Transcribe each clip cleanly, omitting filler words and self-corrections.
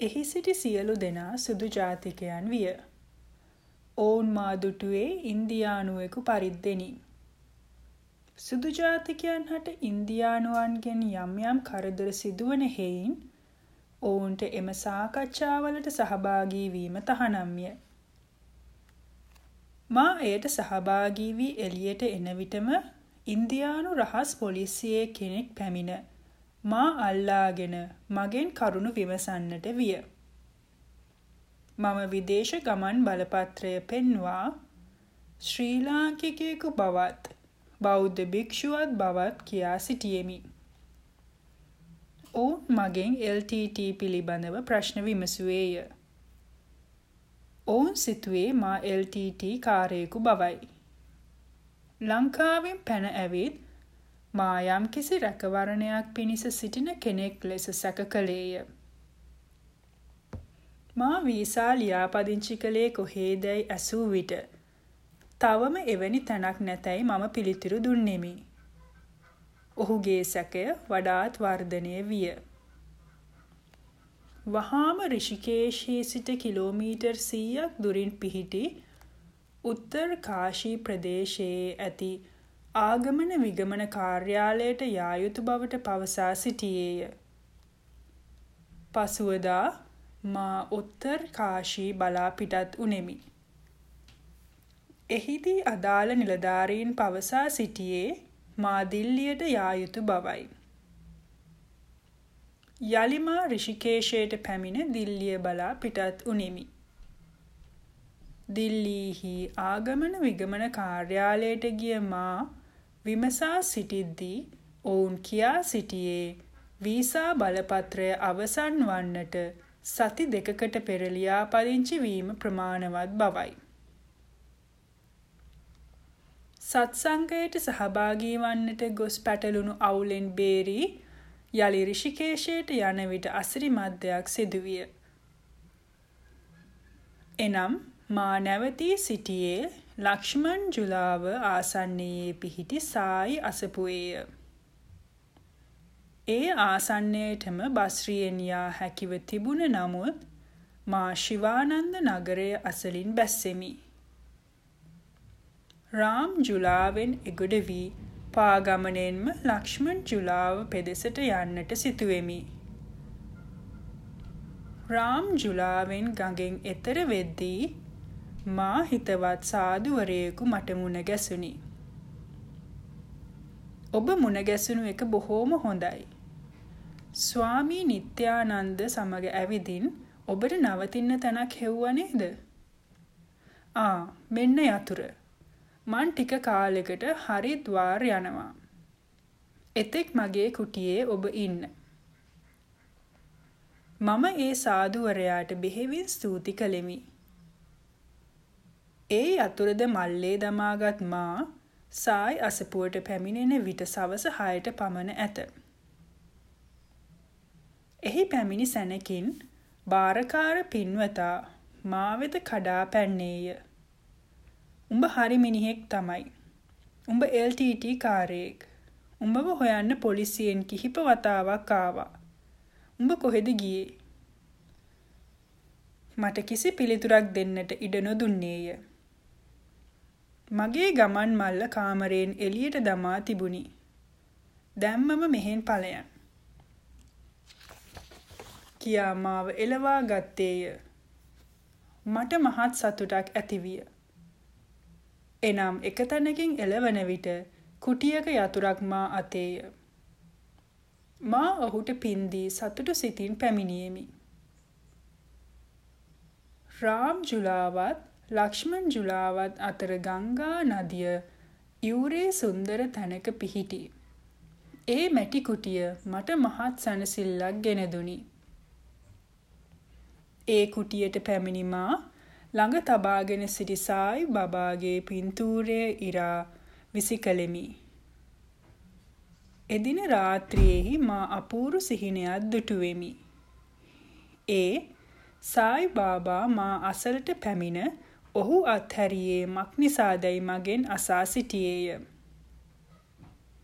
එහි සිටි සියලු දෙනා සුදු ජාතිකයන් විය. ඔවුන් මා දුටුවේ ඉන්දියානුවෙකු පරිද්දෙනි. සුදු ජාතිකයන් හට ඉන්දියානුවන්ගෙන් යම් යම් කරදර සිදුවන හේයින් ඔවුන්ට එම සාකච්ඡාවලට සහභාගී වීම තහනම්ය. මා එයට සහභාගී වී එළියට එන විටම ඉන්දියානු රහස් පොලිසියේ කෙනෙක් පැමිණ මා අල්ලාගෙන මගෙන් කරුණු විමසන්නට විය. මම විදේශ ගමන් බලපත්‍රය පෙන්වා ශ්‍රී ලාංකිකයෙකු බවත් බෞද්ධ භික්ෂුවක් බවත් කියා සිටියෙමි. ඔවුන් මගෙන් LTT පිළිබඳව ප්‍රශ්න විමසුවේය. ඔවුන් සිතුවේ මා LTT කාරයෙකු බවයි. ලංකාවෙන් පැන ඇවිත් මා යම්කිසි රැකවරණයක් පිණිස සිටින කෙනෙක් ලෙස සැක කළේය. මා වීසා ලියාපදිංචි කළේ කොහේදැයි ඇසූ විට තවම එවැනි තැනක් නැතැයි මම පිළිතුරු දුන්නෙමි. ඔහුගේ සැකය වඩාත් වර්ධනය විය. වහාම රිෂිකේෂයේ සිට කිලෝමීටර් 100ක් දුරින් පිහිටි උත්තර කාශී ප්‍රදේශයේ ඇති ආගමන විගමන කාර්යාලයට යා යුතු බවට පවසා සිටියේය. පසුවදා මා උත්තර කාශී බලා පිටත් උනෙමි. එහිදී අදාළ නිලධාරීන් පවසා සිටියේ මා දිල්ලියට යා යුතු බවයි. යලි මා රිෂිකේෂයට පැමිණ දිල්ලිය බලා පිටත් උනෙමි. දිල්ලියෙහි ආගමන විගමන කාර්යාලයට ගිය මා විමසා සිටිද්දී ඔවුන් කියා සිටියේ වීසා බලපත්‍රය අවසන් වන්නට සති 2කට පෙර ලියාපදිංචි වීම ප්‍රමාණවත් බවයි. සත්සංගයට සහභාගී වන්නට ගොස් පැටළුණු අවුලෙන් බේරී යලි රිෂිකේෂයට යන විට අසිරිමත් දෙයක් සිදුවිය. එනම් මා නැවතී සිටියේ ලක්ෂ්මන් ජුලාව ආසන්නයේ පිහිටි සායි අසපුවේය. ඒ ආසන්නයටම බස්රියෙන් යා හැකිව තිබුණ නමුත් මා ශිවානන්ද නගරය අසලින් බැස්සෙමි. රාම් ජුලාවෙන් එගොඩ වී පාගමනෙන්ම ලක්ෂ්මන් ජුලාව පෙදෙසට යන්නට සිතුවෙමි. රාම් ජුලාවෙන් ගඟෙන් එතර වෙද්දී මා හිතවත් සාදුවරයෙකු මට මුණ ගැසුණි. ඔබ මුණ ගැසුණු එක බොහෝම හොඳයි. ස්වාමී නිත්‍යානන්ද සමග ඇවිදින් ඔබට නවතින්න තැනක් හෙව්වා නේද? මෙන්න යතුර. මං ටික කාලෙකට හරිද්වාර් යනවා. එතෙක් මගේ කුටියේ ඔබ ඉන්න. මම ඒ සාදුවරයාට බෙහෙවින් ස්තුති කළෙමි. ඒ යතුරද මල්ලේ දමාගත් මා සායි අසපුවට පැමිණෙන විට සවස 6ට පමණ ඇත. එහි පැමිණි සැනකින් බාරකාර පින්වතා මා වෙත කඩා පැන්නේය. උඹ හරි මිනිහෙක් තමයි. උඹ LTT කාරයෙක්. උඹව හොයන්න පොලිසියෙන් කිහිප වතාවක් ආවා. උඹ කොහෙද ගියේ? මට කිසි පිළිතුරක් දෙන්නට ඉඩ නොදුන්නේය. මගේ ගමන් මල්ල කාමරයෙන් එළියට දමා තිබුණි. දැම්මම මෙහෙන් ඵලයන්. කියා මාව එළවා ගත්තේය. මට මහත් සතුටක් ඇතිවිය. එනම් එක තැනකින් එළවන විට කුටියක යතුරක් මා අතේය. මා ඔහුට පින්දී සතුටු සිතින් පැමිණියෙමි. රාම් ජුලාවත් ලක්ෂ්මන් ජුලාවත් අතර ගංගා නදිය යූරේ සුන්දර තැනක පිහිටි. ඒ මැටි කුටිය මට මහත් සැනසෙල්ලක් ගෙන දුනි. ඒ කුටියට පැමිණි මා ළඟ තබාගෙන සිටි සායි බබාගේ පින්තූරය ඉරා විසිකලෙමි. එදින රාත්‍රියේහි මා අපූරු සිහිනයක් දුටුවෙමි. ඒ සායි බාබා මා අසලට පැමිණ ඔහු අත්හැරියේ මක් නිසාදැයි මගෙන් අසා සිටියේය.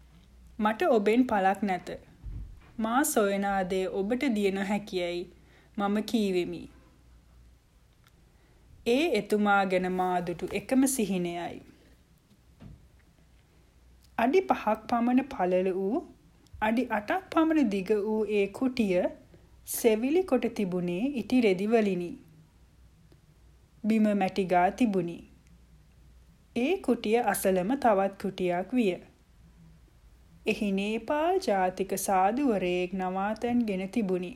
මට ඔබෙන් පළක් නැත. මා සොයන දේ ඔබට දිය නොහැකියයි මම කීවෙමි. ඒ එතුමා ගැන මා දුටු එකම සිහිනයයි. අඩි 5ක් පමණ පළල වූ අඩි 8ක් පමණ දිග වූ ඒ කුටිය සෙවිලි කොට තිබුණේ ඉටි රෙදි වලිනි. බිම මැටි ගා තිබුණි. ඒ කුටිය අසලම තවත් කුටියක් විය. එහි නේපාල් ජාතික සාධුවරයෙක් නවාතැන්ගෙන තිබුණි.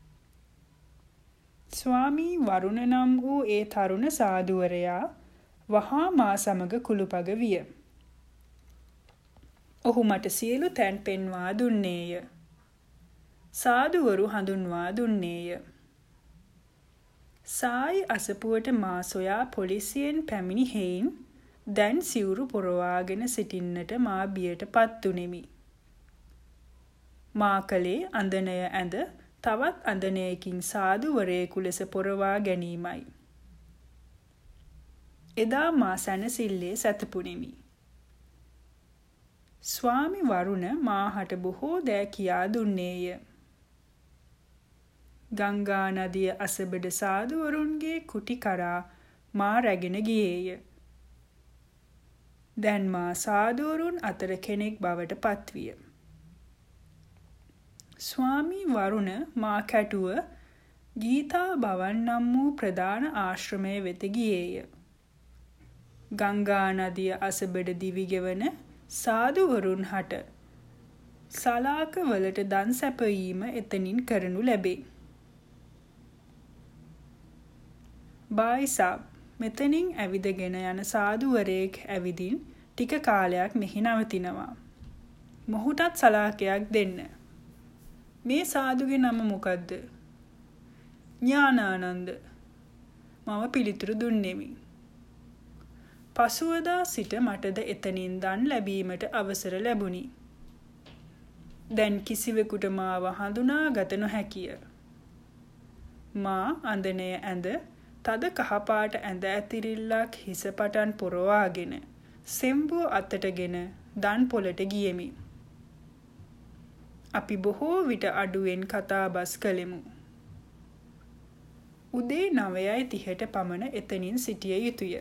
ස්වාමී වරුණ නම් වූ ඒ තරුණ සාධුවරයා වහා මා සමග කුළුපග විය. ඔහු මට සියලු තැන් පෙන්වා දුන්නේය. සාධුවරු හඳුන්වා දුන්නේය. සායි අසපුවට මා සොයා පොලිසියෙන් පැමිණි හේයින් දැන් සිවුරු පොරවාගෙන සිටින්නට මා බියට පත්තුනෙමි. මා කලේ අඳනය ඇඳ තවත් අඳනයකින් සාධුවරයෙකු ලෙස පොරවා ගැනීමයි. එදා මා සැනසිල්ලේ සැතපුනෙමි. ස්වාමි වරුණ මාහට බොහෝ දෑ කියා දුන්නේය. ගංගා නදිය අසබඩ සාධුවරුන්ගේ කුටි කරා මා රැගෙන ගියේය. දැන් මා සාධුවරුන් අතර කෙනෙක් බවට පත්විය. ස්වාමී වරුණ මා කැටුව ගීතා භවන් නම් වූ ප්‍රධාන ආශ්‍රමය වෙත ගියේය. ගංගා නදිය අසබඩ දිවිගෙවන සාධුවරුන් හට සලාක වලට දන් සැපයීම එතනින් කරනු ලැබේ. බායිසාබ් මෙතනින් ඇවිදගෙන යන සාධුවරයෙක් ඇවිදින් ටික කාලයක් මෙහි නවතිනවා. මොහුටත් සලාකයක් දෙන්න. මේ සාධුගේ නම මොකද්ද? ඥානානන්ද. මම පිළිතුරු දුන්නෙමි. පසුවදා සිට මටද එතනින් දන් ලැබීමට අවසර ලැබුණි. දැන් කිසිවෙකුට මාව හඳුනාගත නොහැකිය. මා අඳනය ඇඳ තද කහපාට ඇඳ ඇතිරිල්ලක් හිස පටන් පොරවාගෙන සෙම්බුව අතටගෙන දන් පොලට ගියෙමි. අපි බොහෝ විට අඩුවෙන් කතා බස් කළෙමු. උදේ 9:30ට පමණ එතනින් සිටිය යුතුය.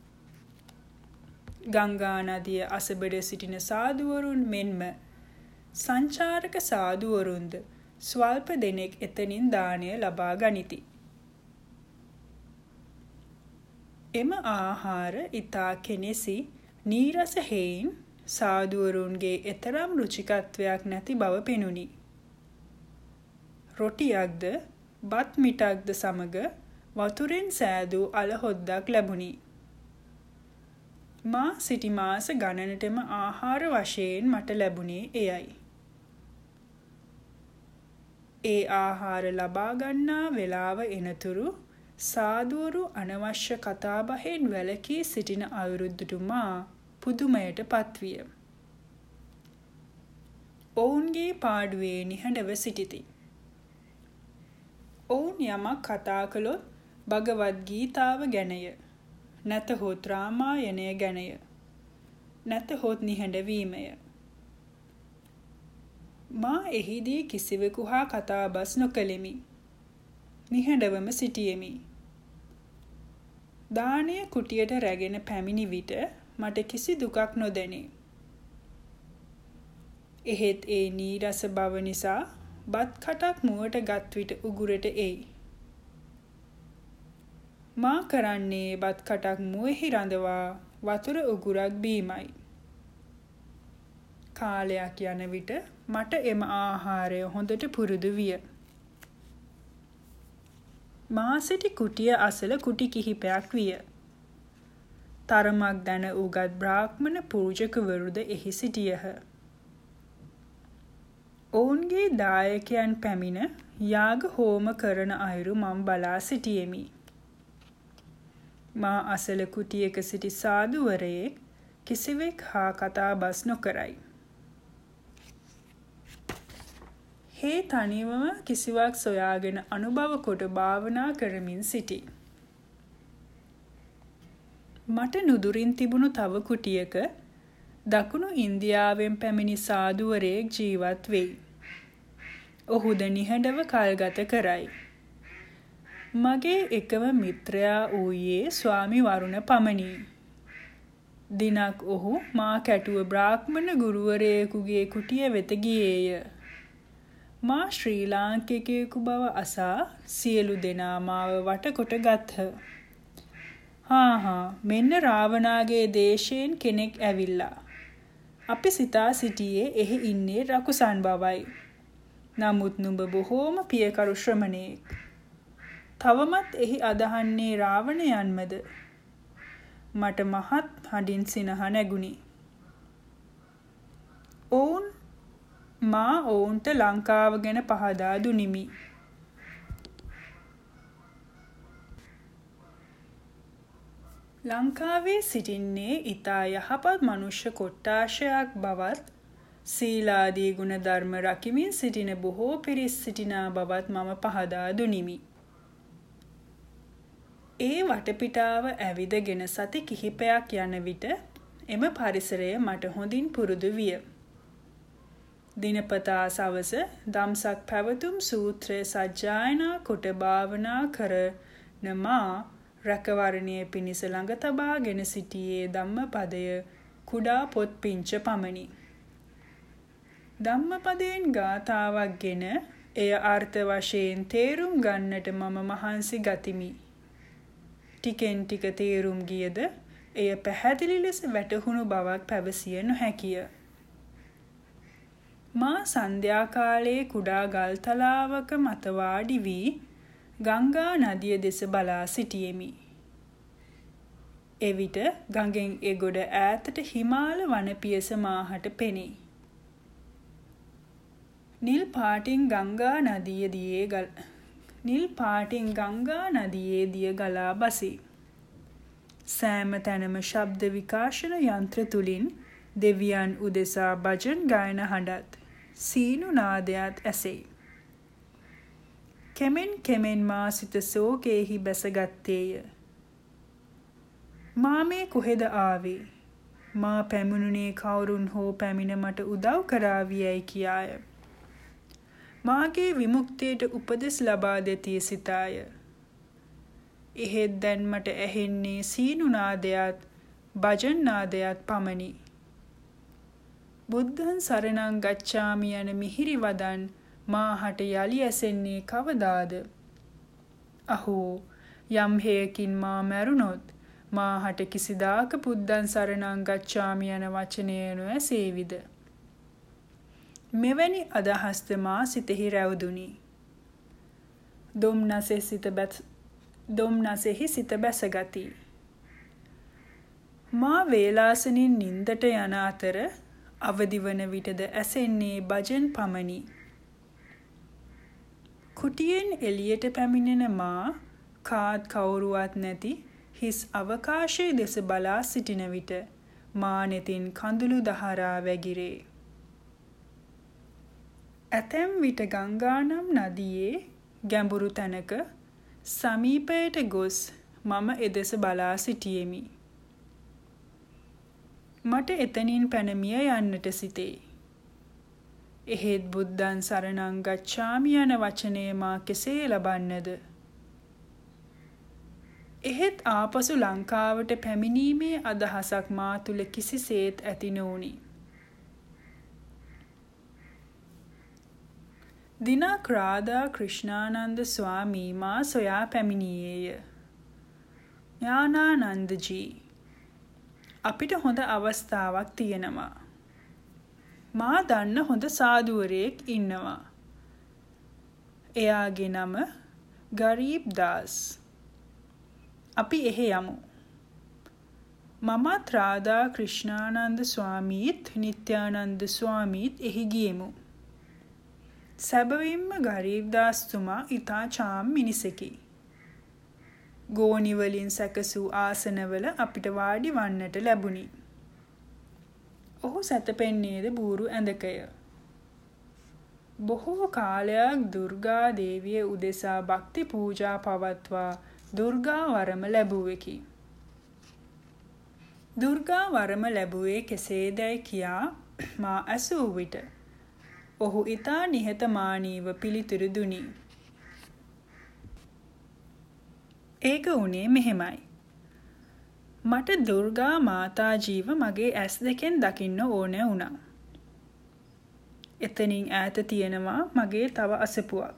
ගංගා නදිය අසබඩ සිටින සාධුවරුන් මෙන්ම සංචාරක සාධුවරුන්ද ස්වල්ප දෙනෙක් එතනින් දානය ලබා ගනිති. එම ආහාර ඉතා කෙනෙසි නීරස හේයින් සාධුවරුන්ගේ එතරම් රුචිකත්වයක් නැති බව පෙනුනි. රොටියක්ද බත් මිටක්ද සමග වතුරෙන් සෑදූ අලහොද්දක් ලැබුණි. මා සිටි මාස ගණනටම ආහාර වශයෙන් මට ලැබුණේ එයයි. ඒ ආහාර ලබා ගන්නා වේලාව එනතුරු සාධුවරු අනවශ්‍ය කතාබහෙන් වැළකී සිටින අයුරුද්දට මා පුදුමයට පත්විය. ඔවුන්ගේ පාඩුවේ නිහඬව සිටිති. ඔවුන් යමක් කතා කළොත් භගවත් ගීතාව ගැනය, නැතහොත් රාමායනය ගැනය, නැතහොත් නිහඬවීමය. මා එහිදී කිසිවෙකු හා කතාබස් නොකළෙමි. නිහඬවම සිටියෙමි. දානය කුටියට රැගෙන පැමිණි විට මට කිසි දුකක් නොදැනේ. එහෙත් ඒ නීරස බව නිසා බත් කටක් මුවට ගත් විට උගුරට එයි. මා කරන්නේ බත් කටක් මුවෙහි රඳවා වතුර උගුරක් බීමයි. කාලයක් යන විට මට එම ආහාරය හොඳට පුරුදු විය. මා සිටි කුටිය අසල කුටි කිහිපයක් විය. තරමක් දැන උගත් බ්‍රාහ්මණ පූජකවරුද එහි සිටියහ. ඔවුන්ගේ දායකයන් පැමිණ යාග හෝම කරන අයුරු මම බලා සිටියෙමි. මා අසල කුටියක සිටි සාධුවරයෙක් කිසිවෙක් හා කතා බස් නොකරයි. හේ තනිවම කිසිවක් සොයාගෙන අනුභව කොට භාවනා කරමින් සිටි. මට නුදුරින් තිබුණු තව කුටියක දකුණු ඉන්දියාවෙන් පැමිණි සාධුවරයෙක් ජීවත් වෙයි. ඔහුද නිහඬව කල්ගත කරයි. මගේ එකම මිත්‍රයා වූයේ ස්වාමි වරුණ පමණි. දිනක් ඔහු මා කැටුව බ්‍රාහ්මණ ගුරුවරයෙකුගේ කුටිය වෙත ගියේය. මා ශ්‍රී ලාංකිකයෙකු බව අසා සියලු දෙනා මාව වටකොට ගත්හ. හා මෙන්න රාවණාගේ දේශයෙන් කෙනෙක් ඇවිල්ලා. අපි සිතා සිටියේ එහි ඉන්නේ රකුසන් බවයි. නමුත් නුඹ බොහෝම පියකරු ශ්‍රමණයෙක්. තවමත් එහි අදහන්නේ රාවණයන්මද? මට මහත් හඬින් සිනහ නැගුණි. මා ඔවුන්ට ලංකාව ගැන පහදා දුනිමි. ලංකාවේ සිටින්නේ ඉතා යහපත් මනුෂ්‍ය කොට්ටාශයක් බවත් සීලාදී ගුණ ධර්ම රකිමින් සිටින බොහෝ පිරිස් සිටිනා බවත් මම පහදා දුනිමි. ඒ වටපිටාව ඇවිදගෙන සති කිහිපයක් යන විට එම පරිසරය මට හොඳින් පුරුදු විය. දිනපතා සවස දම්සක් පැවතුම් සූත්‍රය සජ්ජායනා කොට භාවනා කරන මා රැකවරණය පිණිස ළඟ තබාගෙන සිටියේ ධම්මපදය කුඩා පොත් පිංච පමණි. ධම්මපදයෙන් ගාථාවක් ගෙන එය අර්ථ වශයෙන් තේරුම් ගන්නට මම මහන්සි ගතිමි. ටිකෙන් ටික තේරුම් ගියද එය පැහැදිලි ලෙස වැටහුණු බවක් පැවසිය නොහැකිය. මා සන්ධ්‍යා කාලයේ කුඩා ගල්තලාවක මත වාඩි වී ගංගා නදිය දෙස බලා සිටියෙමි. එවිට ගඟෙන් එගොඩ ඈතට හිමාල වන පියස මාහට පෙනේ. නිල් පාටින් ගංගා නදියේ දිය ගලා බසී. සෑම තැනම ශබ්ද විකාශන යන්ත්‍ර තුලින් දෙවියන් උදෙසා භජන් ගායන හඬත් සීනු නාදයක් ඇසෙයි. කෙමෙන් මා සිත සෝකයෙහි බැසගත්තේය. මා මේ කොහෙද ආවේ? මා පැමිණුනේ කවුරුන් හෝ පැමිණ මට උදව් කරාවියයි කියාය. මාගේ විමුක්තියට උපදෙස් ලබා දෙතිය සිතාය. එහෙත් දැන් මට ඇහෙන්නේ සීනු නාදයක් භජන් නාදයක් පමණි. බුද්ධං සරණං ගච්ඡාමි යන මිහිරි වදන් මාහට යලි ඇසෙන්නේ කවදාද? අහෝ යම් හේයකින් මා මැරුණොත් මාහට කිසිදාක බුද්ධං සරණං ගච්ඡාමි යන වචනය නොඇසේවිද? මෙවැනි අදහස්ද මා සිතෙහි රැවුදුනි. දොම්නසෙහි සිත බැසගති. මා වේලාසනින් නින්දට යන අතර අවදිවන විටද ඇසෙන්නේ භජන් පමණි. කුටියෙන් එළියට පැමිණෙන මා කාත් කවුරුවත් නැති හිස් අවකාශයේ දෙස බලා සිටින විට මා නෙතින් කඳුළු දහරා වැගිරේ. ඇතැම් විට ගංගා නම් නදියේ ගැඹුරු තැනක සමීපයට ගොස් මම එදෙස බලා සිටියෙමි. මට එතනින් පැනමිය යන්නට සිතේ. එහෙත් බුද්ධං සරණං ගච්ඡාමි යන වචනය මා කෙසේ ලබන්නද? එහෙත් ආපසු ලංකාවට පැමිණීමේ අදහසක් මා තුල කිසිසේත් ඇති නොවුනි. දිනක් රාධා ක්‍රිෂ්ණානන්ද ස්වාමී මා සොයා පැමිණියේය. ඥානානන්දජී, අපිට හොඳ අවස්ථාවක් තියෙනවා. මා දන්න හොඳ සාදුවරයෙක් ඉන්නවා. එයාගේ නම ගරීබ් දාස්. අපි එහෙ යමු. මමත් රාධා ක්‍රිෂ්ණානන්ද ස්වාමීත් නිත්‍යානන්ද ස්වාමීත් එහි ගියෙමු. සැබවින්ම ගරීබ් දාස්තුමා ඉතා චාම් මිනිසෙකි. ගෝනි වලින් සැකසූ ආසනවල අපිට වාඩි වන්නට ලැබුණි. ඔහු සැතපෙන්නේද බූරු ඇඳකය. බොහෝ කාලයක් දුර්ගා දේවිය උදෙසා භක්ති පූජා පවත්වා දුර්ගා වරම ලැබුවෙකි. දුර්ගා වරම ලැබුවේ කෙසේදැයි කියා මා ඇසූ විට ඔහු ඉතා නිහතමානීව පිළිතුරු දුනි. ඒක උනේ මෙහෙමයි. මට දුර්ගා මාතා ජීව මගේ ඇස් දෙකෙන් දකින්න ඕනේ වුණා. එතනින් ඈත තියෙනවා මගේ තව අසපුවක්.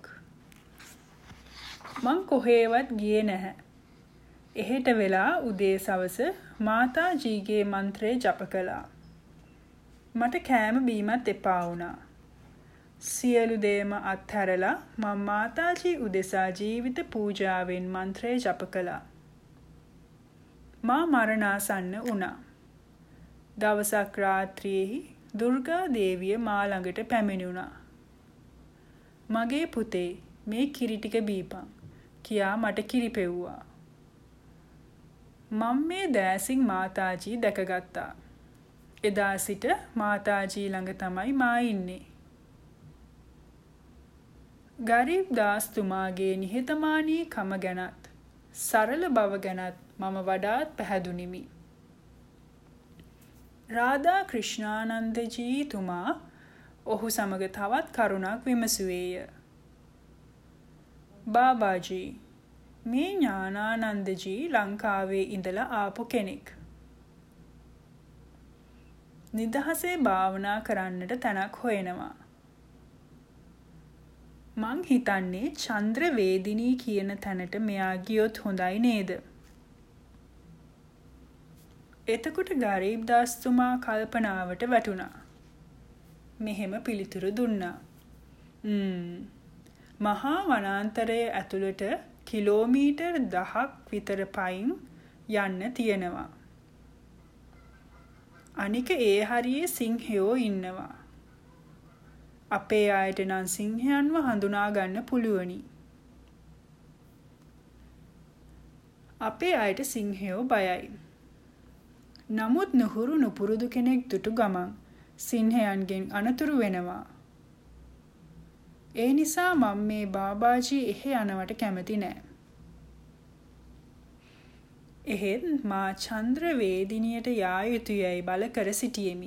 මං කොහේවත් ගියේ නැහැ. එහෙට වෙලා උදේ සවස මාතාජීගේ මන්ත්‍රය ජප කළා. මට කෑම බීමත් එපා වුණා. සියලු දේම අත්හැරලා මම මාතාජී උදෙසා ජීවිත පූජාවෙන් මන්ත්‍රය ජප කළා. මා මරණාසන්න වුණා. දවසක් රාත්‍රියේහි දුර්ගා දේවිය මා ළඟට පැමිණුණා. මගේ පුතේ මේ කිරි ටික බීපන් කියා මට කිරි පෙව්වා. මම මේ දෑසින් මාතාජී දැකගත්තා. එදා සිට මාතාජී ළඟ තමයි මා ඉන්නේ. ගරීබ් දාස්තුමාගේ නිහතමානී කම ගැනත් සරල බව ගැනත් මම වඩාත් පැහැදුනිමි. රාධා ක්‍රිෂ්ණානන්දජී තුමා ඔහු සමග තවත් කරුණක් විමසුවේය. බාබාජී, මේ ඥානානන්දජී ලංකාවේ ඉඳලා ආපු කෙනෙක්. නිදහසේ භාවනා කරන්නට තැනක් හොයනවා. මං හිතන්නේ චන්ද්‍රවේදිනී කියන තැනට මෙයා ගියොත් හොඳයි නේද? එතකොට ගරීබ් දාස්තුමා කල්පනාවට වැටුණා. මෙහෙම පිළිතුරු දුන්නා. මහා වනාන්තරයේ ඇතුළට කිලෝමීටර් 10ක් විතර පයින් යන්න තියෙනවා. අනික ඒ හරියේ සිංහයෝ ඉන්නවා. අපේ අයට නම් සිංහයන්ව හඳුනා ගන්න පුළුවනි. අපේ අයට සිංහයෝ බයයි. නමුත් නුහුරු නුපුරුදු කෙනෙක් දුටු ගමන් සිංහයන්ගෙන් අනතුරු වෙනවා. ඒ නිසා මම මේ බාබාජී එහෙ යනවට කැමති නෑ. එහෙත් මා චන්ද්‍රවේදිනියට යා යුතුයයි බල කර සිටියෙමි.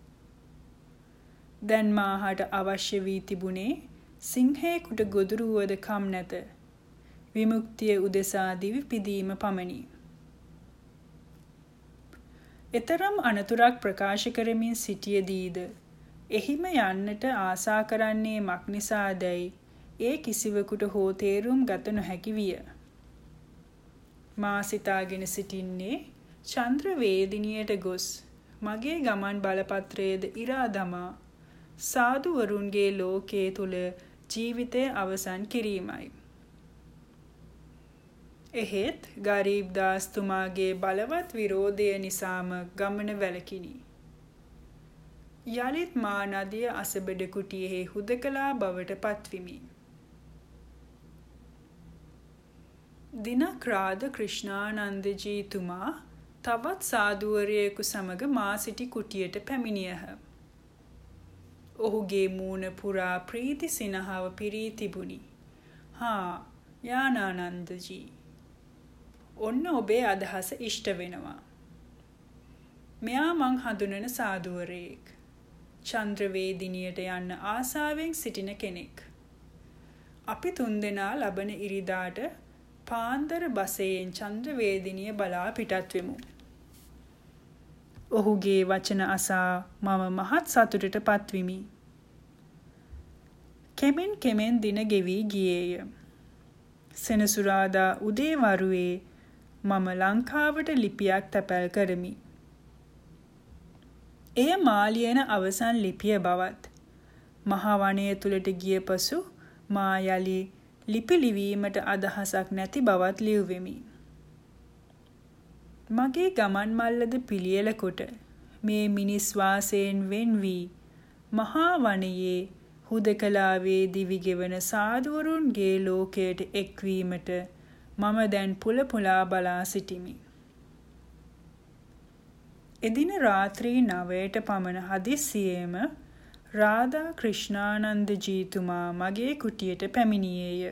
දැන් මාහට අවශ්‍ය වී තිබුණේ සිංහයෙකුට ගොදුරු වුවද කම් නැත. විමුක්තිය උදෙසා දිවි පිදීම පමණි. එතරම් අනතුරක් ප්‍රකාශ කරමින් සිටියදීද එහිම යන්නට ආසා කරන්නේ මක් නිසාදැයි ඒ කිසිවෙකුට හෝ තේරුම් ගත නොහැකි විය. මා සිතාගෙන සිටින්නේ චන්ද්‍රවේදිනියට ගොස් මගේ ගමන් බලපත්‍රයේද ඉරා දමා සාදුවරුන්ගේ ලෝකයේ තුල ජීවිතය අවසන් කිරීමයි. එහෙත් ගරීබ් දාස්තුමාගේ බලවත් විරෝධය නිසාම ගමන වැළකිනි. යලිත් මා නදිය අසබඩ කුටියෙහි හුදකලා බවට පත්විමි. දිනක් රාධ ක්‍රිෂ්ණානන්දජී තුමා තවත් සාදුවරයෙකු සමග මා සිටි කුටියට පැමිණියහ. ඔහුගේ මූණ පුරා ප්‍රීති සිනහව පිරී තිබුණි. හා ඥානානන්දජී, ඔන්න ඔබේ අදහස ඉෂ්ට වෙනවා. මෙයා මං හඳුනන සාදුවරයෙක්. චන්ද්‍රවේදිනියට යන්න ආසාවෙන් සිටින කෙනෙක්. අපි තුන්දෙනා ලබන ඉරිදාට පාන්දර බසයෙන් චන්ද්‍රවේදිනිය බලා පිටත් වෙමු. ඔහුගේ වචන අසා මම මහත් සතුටට පත්විමි. කෙමෙන් දින ගෙවී ගියේය. සෙනසුරාදා උදේ වරුවේ මම ලංකාවට ලිපියක් තැපැල් කරමි. එය මා ලියන අවසන් ලිපිය බවත් මහා වනය තුලට ගිය පසු මා යලි ලිපි ලිවීමට අදහසක් නැති බවත් ලියුවෙමි. මගේ ගමන් මල්ලද පිළියෙල කොට මේ මිනිස් වාසයෙන් වෙන් වී මහා වනයේ හුදකලාවේ දිවි ගෙවන සාදුවරුන්ගේ ලෝකයට එක්වීමට මම දැන් පුල පුලා බලා සිටිමි. එදින රාත්‍රී 9ට පමණ හදිස්සියේම රාධා ක්‍රිෂ්ණානන්දජී තුමා මගේ කුටියට පැමිණියේය.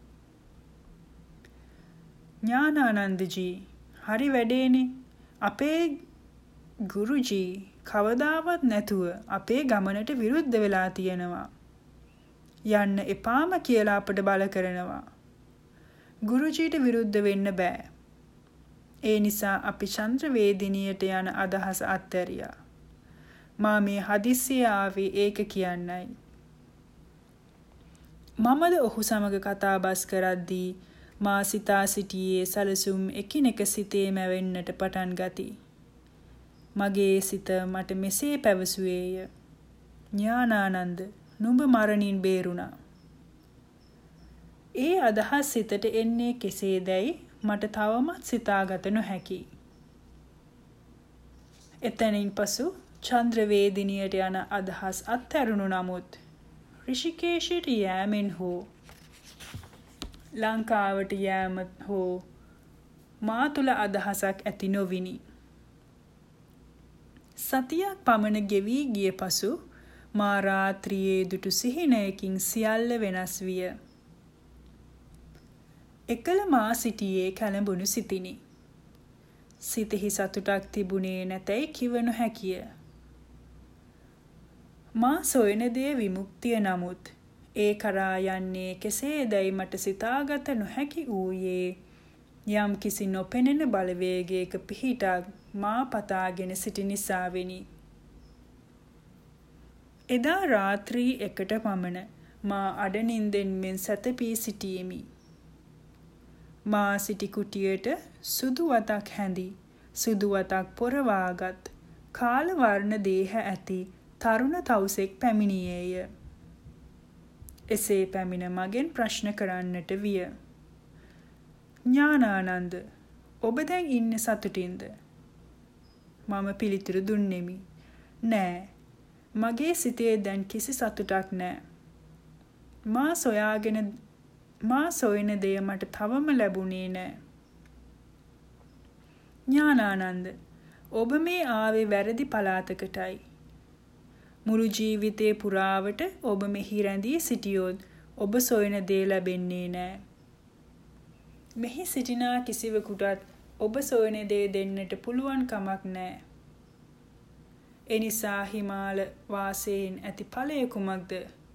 ඥානානන්දජී, හරි වැඩේනේ. අපේ ගුරුජී කවදාවත් නැතුව අපේ ගමනට විරුද්ධ වෙලා තියෙනවා. යන්න එපාම කියලා අපට බල කරනවා. ගුරුජීට විරුද්ධ වෙන්න බෑ. ඒ නිසා අපි චන්ද්‍රවේදිනියට යන අදහස අත්හැරියා. මා මේ හදිස්සියේ ආවේ ඒක කියන්නයි. මමද ඔහු සමග කතා බස් කරද්දී මා සිතා සිටියේ සැලසුම් එකිනෙක සිතේ මැවෙන්නට පටන් ගති. මගේ සිත මට මෙසේ පැවසුවේය. ඥානානන්ද, නුඹ මරණින් බේරුණා. ඒ අදහස් සිතට එන්නේ කෙසේදැයි මට තවමත් සිතාගත නොහැකි. එතනින් පසු චන්ද්‍රවේදිනියට යන අදහස් අත්හැරුණු නමුත් ඍෂිකේශයට යෑමෙන් හෝ ලංකාවට යෑම හෝ මා තුළ අදහසක් ඇති නොවිනි. සතියක් පමණ ගෙවී ගිය පසු මා රාත්‍රියේ දුටු සිහිනයකින් සියල්ල වෙනස් විය. එකල මා සිටියේ කලඹුණු සිතිනි. සිතෙහි සතුටක් තිබුණේ නැතැයි කිව නොහැකිය. මා සොයන දේ විමුක්තිය නමුත් ඒ කරා යන්නේ කෙසේදැයි මට සිතාගත නොහැකි වූයේ යම් කිසි නොපෙනෙන බලවේගයක පිහිටක් මා පතාගෙන සිටි නිසාවෙනි. එදා රාත්‍රී 1ට පමණ මා අඩනින්දෙන් මෙන් සැතපී සිටියෙමි. මා සිටි කුටියට සුදු වතක් හැඳි සුදු වතක් පොරවාගත් කාල වර්ණ දේහ ඇති තරුණ තවුසෙක් පැමිණියේය. එසේ පැමිණ මගෙන් ප්‍රශ්න කරන්නට විය. ඥානානන්ද, ඔබ දැන් ඉන්නේ සතුටින්ද? මම පිළිතුරු දුන්නෙමි. නෑ, මගේ සිතේ දැන් කිසි සතුටක් නෑ. මා සොයන දෙය මට තවම ලැබුණේ නෑ. ඥානානන්ද, ඔබ මේ ආවේ වැරදි පළාතකටයි. මුළු ජීවිතේ පුරාවට ඔබ මෙහි රැඳී සිටියොත් ඔබ සොයන දේ ලැබෙන්නේ නෑ. මෙහි සිටිනා කිසිවෙකුටත් ඔබ සොයන දේ දෙන්නට පුළුවන් කමක් නෑ. එනිසා හිමාල වාසයෙන් ඇති ඵලය කුමක්ද?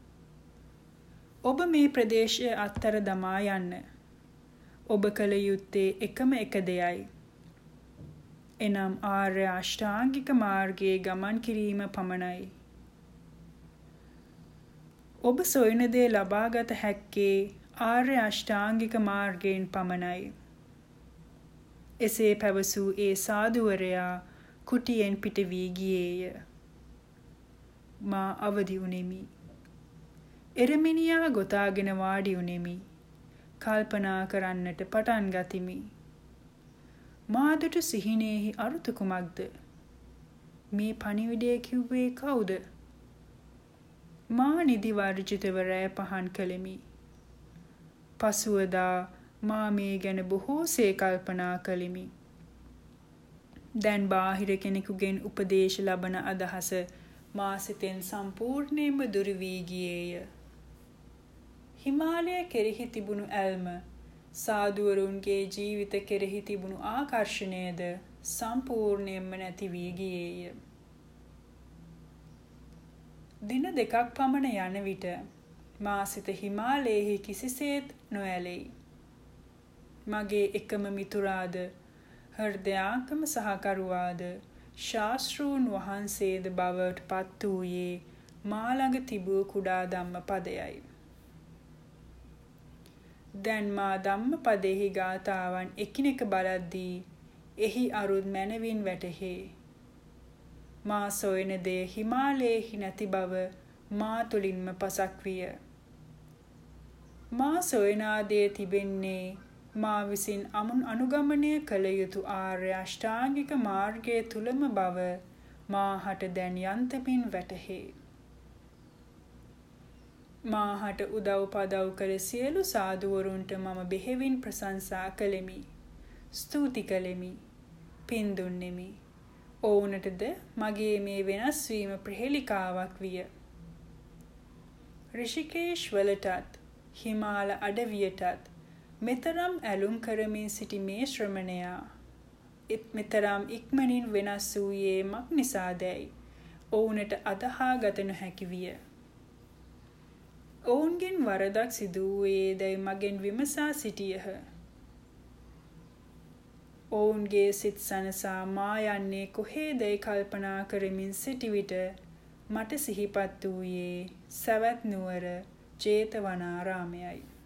ඔබ මේ ප්‍රදේශය අත්තර දමා යන්න. ඔබ කළ යුත්තේ එකම එක දෙයයි. එනම් ආර්ය අෂ්ටාංගික මාර්ගයේ ගමන් කිරීම පමණයි. ඔබ සොයන දේ ලබාගත හැක්කේ ආර්ය අෂ්ටාංගික මාර්ගයෙන් පමණයි. එසේ පැවසූ ඒ සාදුවරයා කුටියෙන් පිට වී ගියේය. මා අවදි වුනිමි. එරමිනියා ගොතාගෙන වාඩි වුනිමි. කල්පනා කරන්නට පටන් ගතිමි. මා දුටු සිහිනයෙහි අරුත කුමක්ද? මේ පණිවිඩය කිව්වේ කවුද? මා නිදි වර්ජිතව රැය පහන් කළෙමි. පසුවදා මා මේ ගැන බොහෝසේ කල්පනා කළෙමි. දැන් බාහිර කෙනෙකුගෙන් උපදේශ ලබන අදහස මා සිතෙන් සම්පූර්ණයෙන්ම දුරු වී ගියේය. හිමාලය කෙරෙහි තිබුණු ඇල්ම, සාදුවරුන්ගේ ජීවිත කෙරෙහි තිබුණු ආකර්ෂණයද සම්පූර්ණයෙන්ම නැති වී ගියේය. දින 2ක් පමණ යන විට මා සිත හිමාලයෙහි කිසිසේත් නොඇලෙයි. මගේ එකම මිතුරාද හෘදයාංගම සහකරුවාද ශාස්ත්‍රූන් වහන්සේද බවට පත් වූයේ මා ළඟ තිබූ කුඩා ධම්මපදයයි. දැන් මා ධම්මපදයෙහි ගාථාවන් එකිනෙක බලද්දී එහි අරුත් මැනවින් වැටහේ. මා සොයන දේ හිමාලයෙහි නැති බව මා තුළින්ම පසක් විය. මා සොයනා දේ තිබෙන්නේ මා විසින් අනුගමනය කළ යුතු ආර්ය අෂ්ටාංගික මාර්ගය තුලම බව මාහට දැන් යන්තමින් වැටහේ. මාහට උදව් පදව් කළ සියලු සාදුවරුන්ට මම බෙහෙවින් ප්‍රශංසා කළෙමි. ස්තුති කළෙමි. පින් දුන්නෙමි. ඔවුනටද මගේ මේ වෙනස් වීම ප්‍රහෙලිකාවක් විය. ඍෂිකේශ් වලටත් හිමාල අඩවියටත් මෙතරම් ඇලුම් කරමින් සිටි මේ ශ්‍රමණයා මෙතරම් ඉක්මනින් වෙනස් වූයේ මක් නිසාදැයි ඔවුනට අදහා ගත නොහැකි විය. ඔවුන්ගෙන් වරදක් සිදු වූයේ දැයි මගෙන් විමසා සිටියහ. ඔවුන්ගේ සිත් සනසා මා යන්නේ කොහේදැයි කල්පනා කරමින් සිටි විට මට සිහිපත් වූයේ සැවැත් නුවර ජේතවනාරාමයයි.